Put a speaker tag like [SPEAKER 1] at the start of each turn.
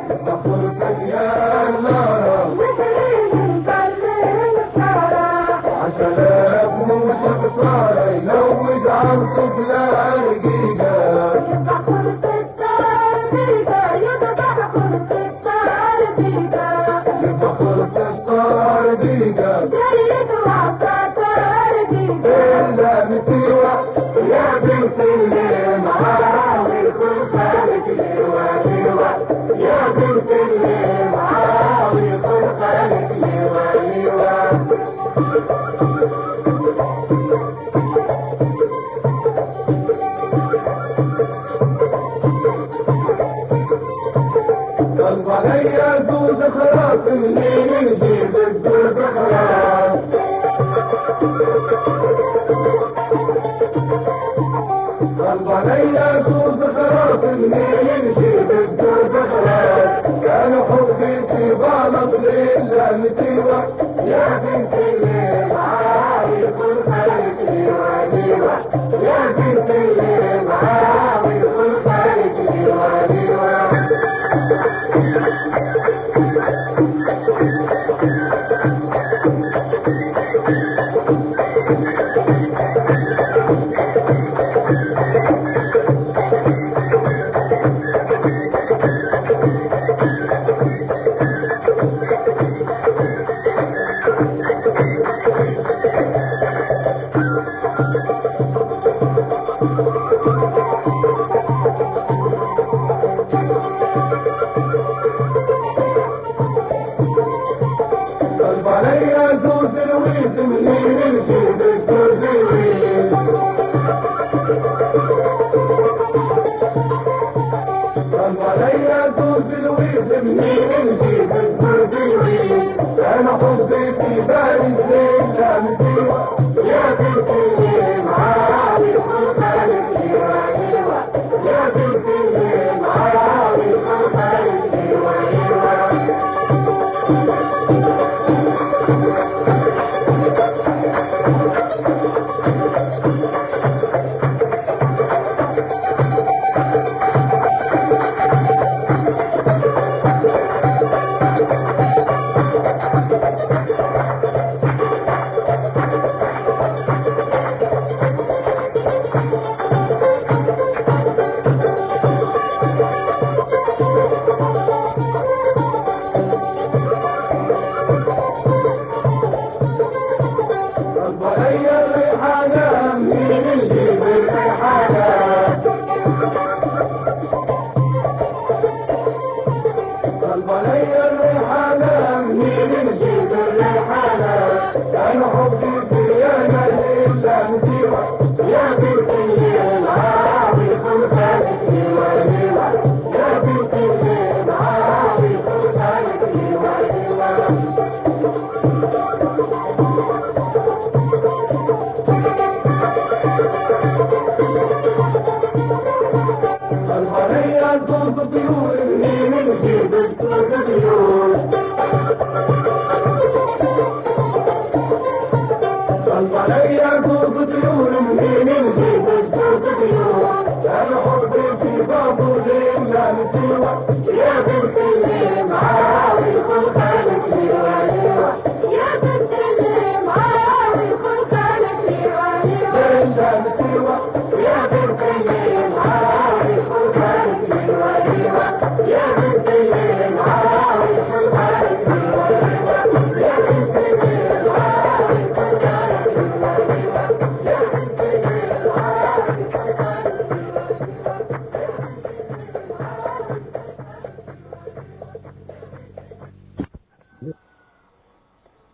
[SPEAKER 1] بخرتك يا الله عشلاء موش بصاري لو وجعلتك لا رقيقة بخرت الصار ديقة إلا بسيوة يا بنت اللي معاوي كل خالك ليوة ليوة يا بنت اللي معاوي كل خالك ليوة ليوة قلب عليا زوز خلاص منين نجيب الزوز خلاص قلب عليا زوز خلاص منين نجيب الزوز خلاص كان حبي في غلط لله نسيوة يا بنت اللي معاوي كل خالك ليوة ليوة يا بنت اللي معاوي كل خالك ليوة ليوة قلب عليا زوز الويد منين نجيب الزوز الويد قلب عليا زوز الويد منين نجيب الزوز الويد انا حبي في بالي زين لا نسيوة يا بنت اللي معاوي كل خالك ليوة ليوة يا بنت اللي معاوي كل خالك ليوة ليوة قلب عليا الريحانة منين نجيب الريحانة قلب عليا الريحانة منين نجيب